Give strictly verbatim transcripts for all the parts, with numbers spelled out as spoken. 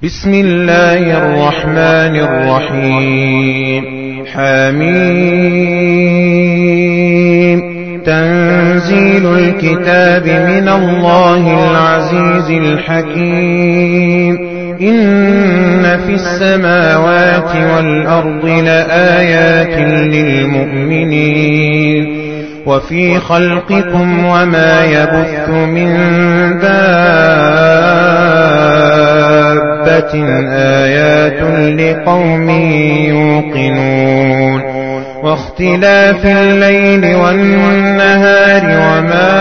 بسم الله الرحمن الرحيم. حميم. تنزيل الكتاب من الله العزيز الحكيم. إن في السماوات والأرض لآيات للمؤمنين وفي خلقكم وما يبث من دابة آيات لقوم يوقنون. واختلاف الليل والنهار وما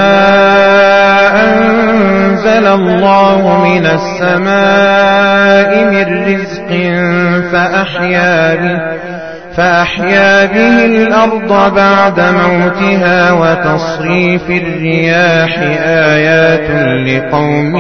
أنزل الله من السماء من رزق فأحيا به فأحيا به الأرض بعد موتها وتصريف الرياح آيات لقوم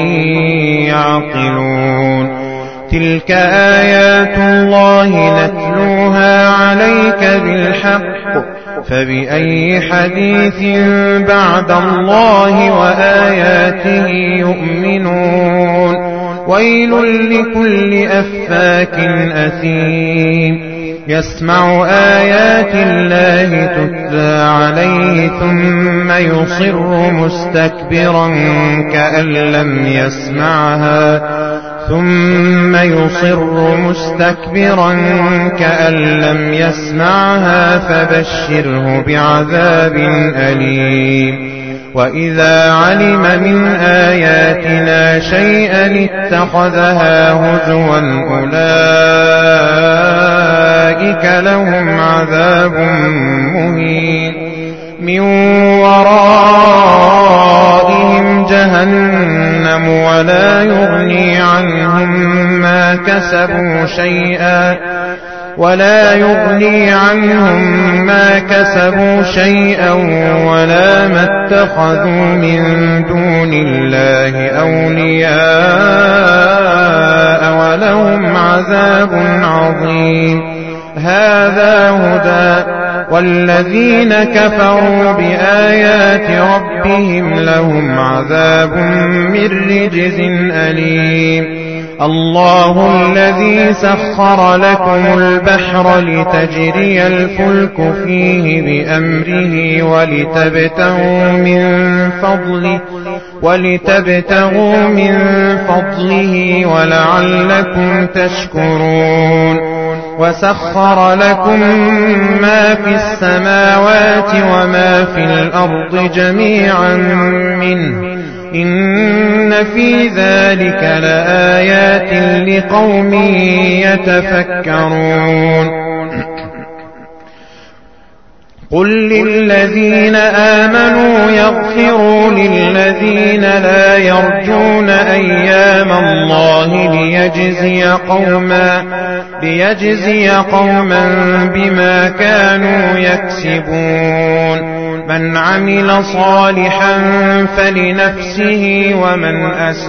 يعقلون. تلك آيات الله نتلوها عليك بالحق فبأي حديث بعد الله وآياته يؤمنون. ويل لكل أفاك أثيم يسمع آيات الله تتلى عليه ثم يصر مستكبرا كأن لم يسمعها ثم يصر مستكبرا كأن لم يسمعها فبشره بعذاب أليم. وإذا علم من آياتنا شيئا اتخذها هزوا أولئك لهم عذاب مهين. من ورائهم جهنم ولا يغني عنهم ما كسبوا شيئا ولا يغني عنهم ما كسبوا شيئا ولا ما اتخذوا من دون الله أولياء ولهم عذاب عظيم. هذا هدى والذين كفروا بآيات ربهم لهم عذاب من رجز أليم. الله الذي سخر لكم البحر لتجري الفلك فيه بأمره ولتبتغوا من فضله ولتبتغوا من فضله ولعلكم تشكرون. وسخر لكم ما في السماوات وما في الأرض جميعا منه إن في ذلك لآيات لقوم يتفكرون. قل للذين آمنوا يغفروا للذين لا يرجون أيام الله ليجزي قوما ليجزي قوما بما كانوا يكسبون. من عمل صالحا فلنفسه ومن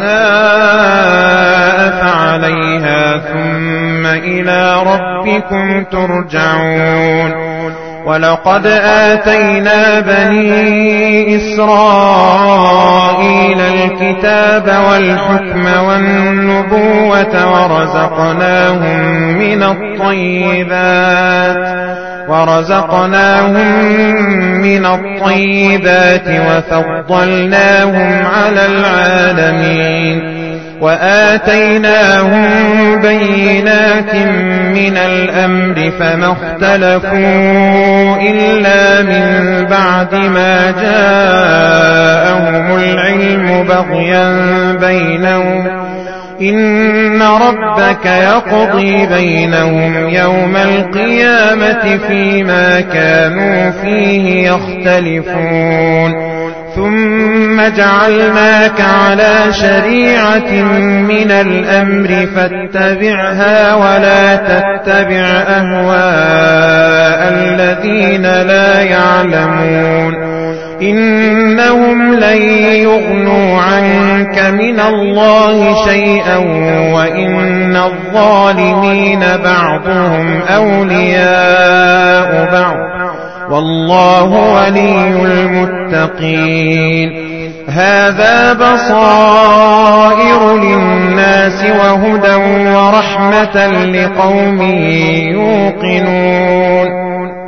أساء فعليها ثم إلى ربكم ترجعون. ولقد آتينا بني إسرائيل الكتاب والحكم والنبوة ورزقناهم من الطيبات ورزقناهم من الطيبات وفضلناهم على العالمين. وآتيناهم بينات من الأمر فما اختلفوا إلا من بعد ما جاءهم العلم بغيا بينهم. إن ربك يقضي بينهم يوم القيامة فيما كانوا فيه يختلفون. ثم جعلناك على شريعة من الأمر فاتبعها ولا تتبع أهواء الذين لا يعلمون. إنهم لن يغنوا عنك من الله شيئا وإن الظالمين بعضهم أولياء بعض والله ولي المتقين. هذا بصائر للناس وهدى ورحمة لقوم يوقنون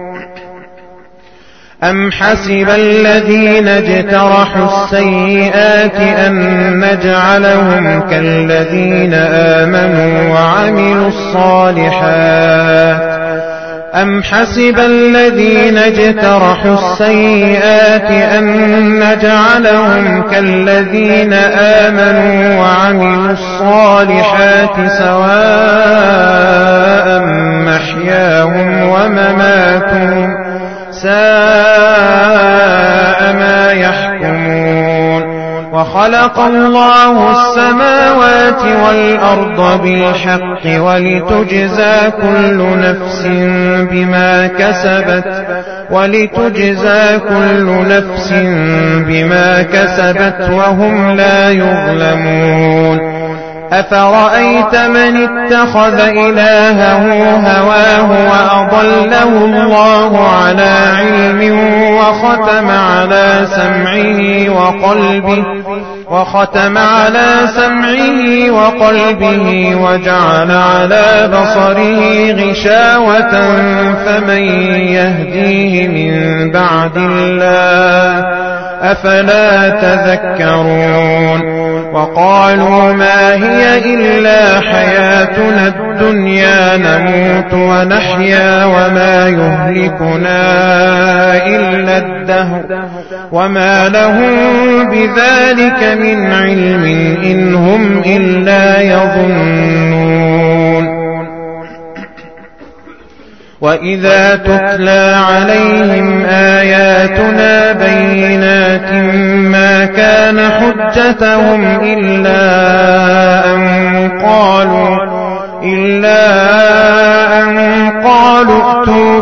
أم حسب الذين اجترحوا السيئات أن نجعلهم كالذين آمنوا وعملوا الصالحات أم حسب الذين اجترحوا السيئات أن نجعلهم كالذين آمنوا وعملوا الصالحات سواء محياهم ومماتهم ساء ما يحكمون وخلق الله السماوات والأرض بالحق ولتجزى كل نفس بما كسبت ولتجزى كل نفس بما كسبت وهم لا يظلمون أفرأيت من اتخذ إلهه هواه وأضله الله على علم وختم على سمعه وقلبه وختم على سمعه وقلبه وجعل على بصره غشاوة فمن يهديه من بعد الله أفلا تذكرون وقالوا ما هي إلا حياتنا الدنيا نموت ونحيا وما يهلكنا إلا الدهر وما لهم بذلك من علم إن هم إلا يظنون وإذا تتلى عليهم آياتنا بينات ما كان حجتهم إلا أن قالوا إلا أن قالوا ائتوا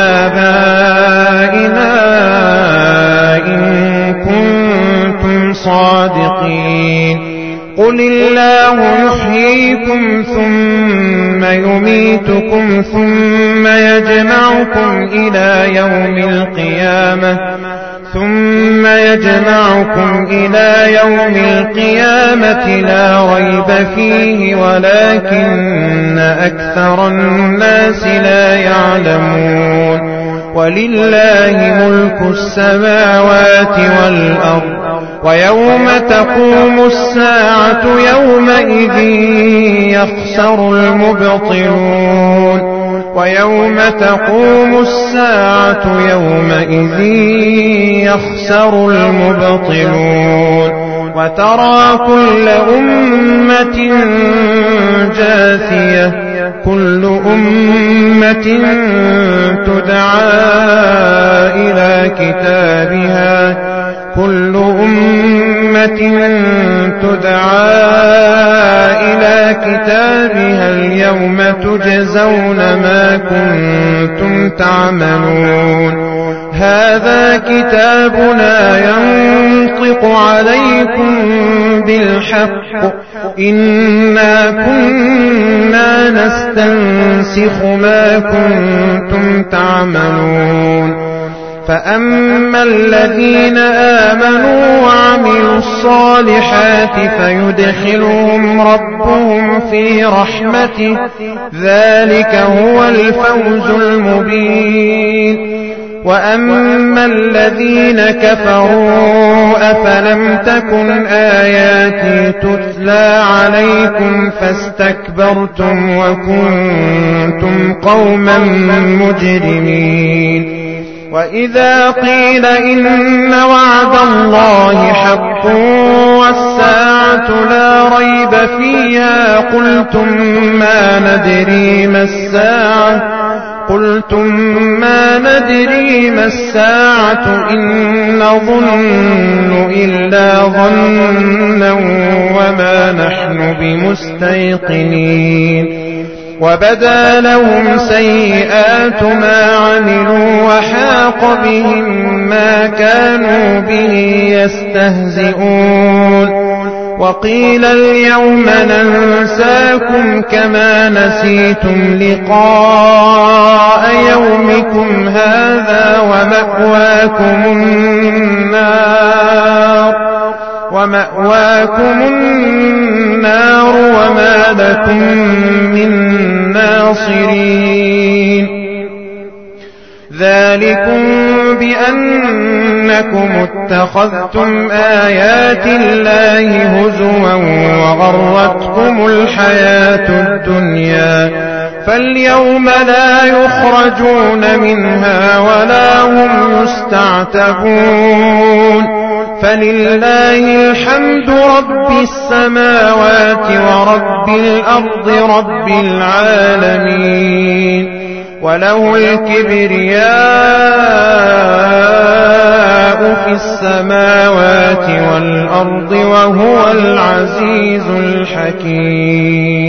بآبائنا إن كنتم صادقين قل الله يحييكم ثم يميتكم ثم يجمعكم إلى يوم القيامة ثم يجمعكم إلى يوم القيامة لا ريب فيه ولكن أكثر الناس لا يعلمون ولله ملك السماوات والأرض ويوم تقوم الساعة يومئذ يخسر المبطلون ويوم تقوم الساعة يومئذ يخسر المبطلون وترى كل أمة جاثية كل أمة تدعى إلى كتابها كل أمة تدعى إلى كتابها اليوم تجزون ما كنتم تعملون هذا كتابنا ينطق عليكم بالحق إنا كنا نستنسخ ما كنتم تعملون فأما الذين آمنوا وعملوا الصالحات فيدخلهم ربهم في رحمته ذلك هو الفوز المبين وأما الذين كفروا أفلم تكن آياتي تتلى عليكم فاستكبرتم وكنتم قوما مجرمين وإذا قيل إن وعد الله حق والساعة لا ريب فيها قلتم ما ندري ما الساعة قلتم ما ندري ما الساعة إن نظن إلا ظنا وما نحن بمستيقنين وبدا لهم سيئات ما عملوا وحاق بهم ما كانوا به يستهزئون وقيل اليوم ننساكم كما نسيتم لقاء يومكم هذا ومأواكم النار ومأواكم النار وما لكم من ناصرين ذلكم بأنكم اتخذتم آيات الله هزوا وغرتكم الحياة الدنيا فاليوم لا يخرجون منها ولا هم يستعتبون فلله الحمد رب السماوات ورب الأرض رب العالمين وله الكبرياء في السماوات والأرض وهو العزيز الحكيم.